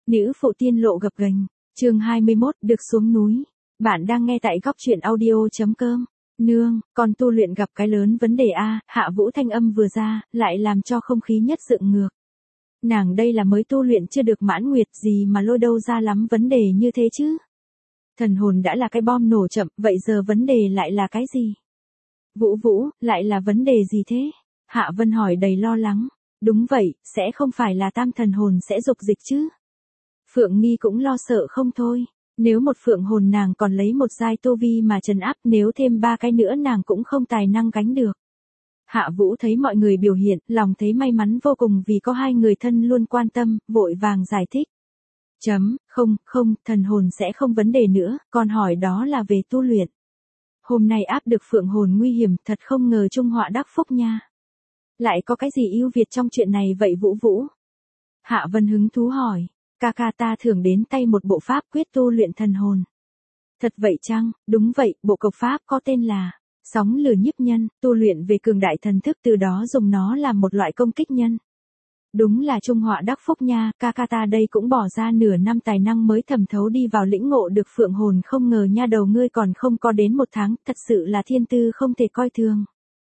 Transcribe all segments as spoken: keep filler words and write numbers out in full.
Nữ phụ tiên lộ gập ghềnh, chương hai mươi mốt, được xuống núi. Bạn đang nghe tại góc truyện audio.com. Nương, con tu luyện gặp cái lớn vấn đề a, Hạ Vũ thanh âm vừa ra, lại làm cho không khí nhất dựng ngược. Nàng đây là mới tu luyện chưa được mãn nguyệt gì mà lôi đâu ra lắm vấn đề như thế chứ. Thần hồn đã là cái bom nổ chậm, vậy giờ vấn đề lại là cái gì? Vũ Vũ, lại là vấn đề gì thế? Hạ Vân hỏi đầy lo lắng. Đúng vậy, sẽ không phải là tam thần hồn sẽ dục dịch chứ? Phượng Nghi cũng lo sợ không thôi. Nếu một phượng hồn nàng còn lấy một giai tu vi mà trấn áp, nếu thêm ba cái nữa nàng cũng không tài năng gánh được. Hạ Vũ thấy mọi người biểu hiện, lòng thấy may mắn vô cùng vì có hai người thân luôn quan tâm, vội vàng giải thích. Chấm, không, không, thần hồn sẽ không vấn đề nữa, còn hỏi đó là về tu luyện. Hôm nay áp được phượng hồn nguy hiểm, thật không ngờ trung họa đắc phúc nha. Lại có cái gì ưu việt trong chuyện này vậy Vũ Vũ? Hạ Vân hứng thú hỏi. Ca ca ta thường đến tay một bộ pháp quyết tu luyện thần hồn. Thật vậy chăng? Đúng vậy, bộ cộc pháp có tên là Sóng Lửa Nhiếp Nhân, tu luyện về cường đại thần thức, từ đó dùng nó làm một loại công kích nhân. Đúng là trung họa đắc phúc nha, ca ca ta đây cũng bỏ ra nửa năm tài năng mới thẩm thấu đi vào lĩnh ngộ được phượng hồn, không ngờ nha đầu ngươi còn không có đến một tháng, thật sự là thiên tư không thể coi thường.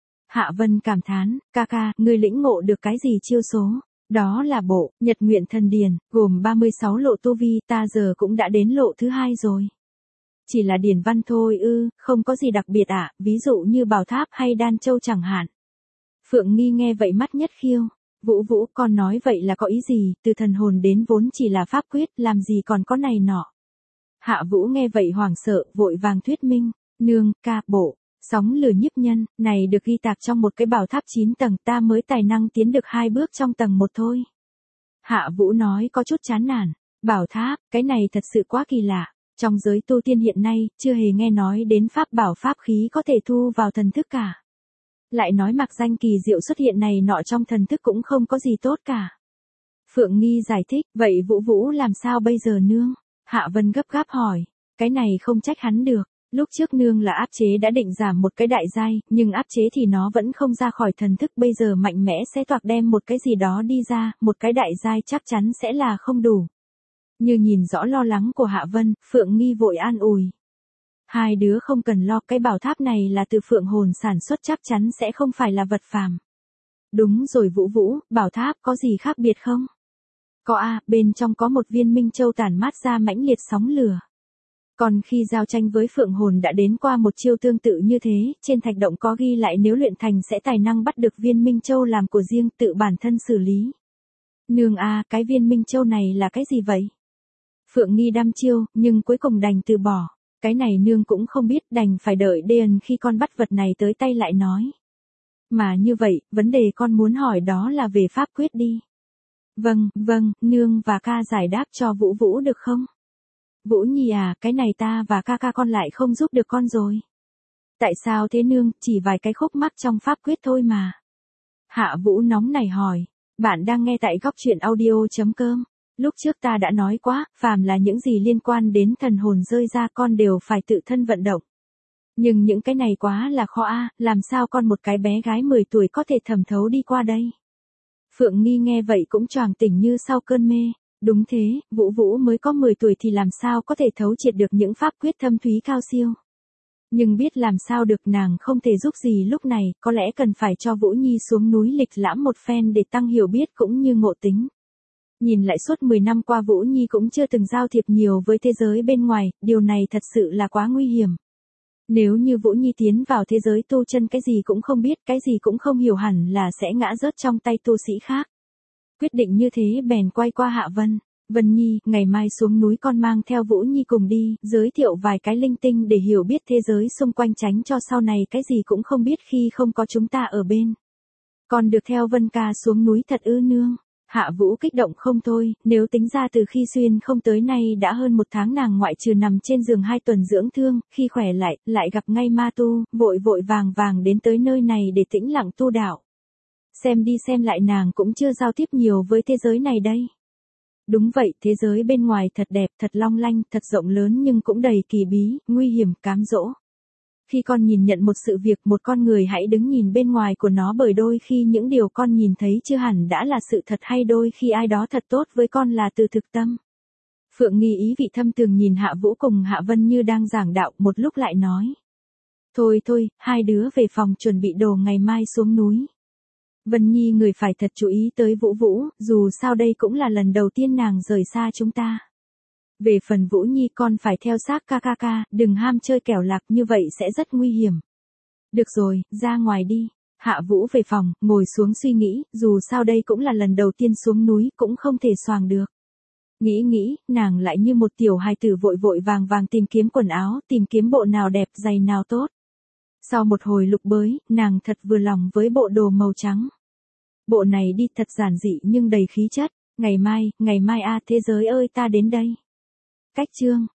Hạ Vân cảm thán, ca ca, ngươi lĩnh ngộ được cái gì chiêu số? Đó là bộ Nhật Nguyện Thần Điển, gồm ba mươi sáu lộ tu vi, ta giờ cũng đã đến lộ thứ hai rồi. Chỉ là điển văn thôi ư, không có gì đặc biệt ạ, à, ví dụ như Bảo Tháp hay Đan Châu chẳng hạn. Phượng Nghi nghe vậy mắt nhất khiêu. Vũ Vũ, con nói vậy là có ý gì? Từ thần hồn đến vốn chỉ là pháp quyết, làm gì còn có này nọ. Hạ Vũ nghe vậy hoảng sợ, vội vàng thuyết minh. Nương, ca, bộ Sóng Lửa Nhiếp Nhân, này được ghi tạc trong một cái bảo tháp chín tầng, ta mới tài năng tiến được hai bước trong tầng một thôi. Hạ Vũ nói có chút chán nản. Bảo tháp, cái này thật sự quá kỳ lạ. Trong giới tu tiên hiện nay, chưa hề nghe nói đến pháp bảo pháp khí có thể thu vào thần thức cả. Lại nói mặc danh kỳ diệu xuất hiện này nọ trong thần thức cũng không có gì tốt cả. Phượng Nghi giải thích, vậy Vũ Vũ làm sao bây giờ nương? Hạ Vân gấp gáp hỏi, cái này không trách hắn được. Lúc trước nương là áp chế đã định giảm một cái đại giai, nhưng áp chế thì nó vẫn không ra khỏi thần thức, bây giờ mạnh mẽ sẽ toạc đem một cái gì đó đi ra, một cái đại giai chắc chắn sẽ là không đủ. Như nhìn rõ lo lắng của Hạ Vân, Phượng Nghi vội an ủi. Hai đứa không cần lo, cái bảo tháp này là từ phượng hồn sản xuất, chắc chắn sẽ không phải là vật phàm. Đúng rồi Vũ Vũ, bảo tháp có gì khác biệt không? Có a, bên trong có một viên minh châu tản mát ra mãnh liệt sóng lửa. Còn khi giao tranh với phượng hồn đã đến qua một chiêu tương tự như thế, trên thạch động có ghi lại nếu luyện thành sẽ tài năng bắt được viên minh châu làm của riêng, tự bản thân xử lý. Nương a, cái viên minh châu này là cái gì vậy? Phượng Nghi đăm chiêu, nhưng cuối cùng đành từ bỏ. Cái này nương cũng không biết, đành phải đợi đền khi con bắt vật này tới tay lại nói. Mà như vậy, vấn đề con muốn hỏi đó là về pháp quyết đi. Vâng, vâng, nương và ca giải đáp cho Vũ Vũ được không? Vũ Nhi à, cái này ta và ca ca con lại không giúp được con rồi. Tại sao thế nương, chỉ vài cái khúc mắc trong pháp quyết thôi mà. Hạ Vũ nóng nảy hỏi, bạn đang nghe tại góc truyện audio.com. Lúc trước ta đã nói quá, phàm là những gì liên quan đến thần hồn rơi ra con đều phải tự thân vận động. Nhưng những cái này quá là khó a, làm sao con một cái bé gái mười tuổi có thể thẩm thấu đi qua đây. Phượng Nghi nghe vậy cũng choàng tỉnh như sau cơn mê. Đúng thế, Vũ Vũ mới có mười tuổi thì làm sao có thể thấu triệt được những pháp quyết thâm thúy cao siêu. Nhưng biết làm sao được, nàng không thể giúp gì lúc này, có lẽ cần phải cho Vũ Nhi xuống núi lịch lãm một phen để tăng hiểu biết cũng như ngộ tính. Nhìn lại suốt mười năm qua Vũ Nhi cũng chưa từng giao thiệp nhiều với thế giới bên ngoài, điều này thật sự là quá nguy hiểm. Nếu như Vũ Nhi tiến vào thế giới tu chân cái gì cũng không biết, cái gì cũng không hiểu hẳn là sẽ ngã rớt trong tay tu sĩ khác. Quyết định như thế bèn quay qua Hạ Vân. Vân Nhi, ngày mai xuống núi con mang theo Vũ Nhi cùng đi, giới thiệu vài cái linh tinh để hiểu biết thế giới xung quanh, tránh cho sau này cái gì cũng không biết khi không có chúng ta ở bên. Con được theo Vân ca xuống núi thật ư nương? Hạ Vũ kích động không thôi, nếu tính ra từ khi xuyên không tới nay đã hơn một tháng, nàng ngoại trừ nằm trên giường hai tuần dưỡng thương, khi khỏe lại, lại gặp ngay ma tu, vội vội vàng vàng đến tới nơi này để tĩnh lặng tu đạo. Xem đi xem lại nàng cũng chưa giao tiếp nhiều với thế giới này đây. Đúng vậy, thế giới bên ngoài thật đẹp, thật long lanh, thật rộng lớn nhưng cũng đầy kỳ bí, nguy hiểm, cám dỗ. Khi con nhìn nhận một sự việc, một con người hãy đứng nhìn bên ngoài của nó, bởi đôi khi những điều con nhìn thấy chưa hẳn đã là sự thật, hay đôi khi ai đó thật tốt với con là từ thực tâm. Phượng Nghi ý vị thâm trường nhìn Hạ Vũ cùng Hạ Vân như đang giảng đạo, một lúc lại nói. Thôi thôi, hai đứa về phòng chuẩn bị đồ ngày mai xuống núi. Vân Nhi người phải thật chú ý tới Vũ Vũ, dù sao đây cũng là lần đầu tiên nàng rời xa chúng ta. Về phần Vũ Nhi con phải theo sát ca ca ca, đừng ham chơi kẻo lạc như vậy sẽ rất nguy hiểm. Được rồi, ra ngoài đi. Hạ Vũ về phòng, ngồi xuống suy nghĩ, dù sao đây cũng là lần đầu tiên xuống núi, cũng không thể xoàng được. Nghĩ nghĩ, nàng lại như một tiểu hài tử vội vội vàng vàng tìm kiếm quần áo, tìm kiếm bộ nào đẹp, giày nào tốt. Sau một hồi lục bới, nàng thật vừa lòng với bộ đồ màu trắng. Bộ này đi thật giản dị nhưng đầy khí chất. Ngày mai, ngày mai a à, thế giới ơi ta đến đây. Cách chương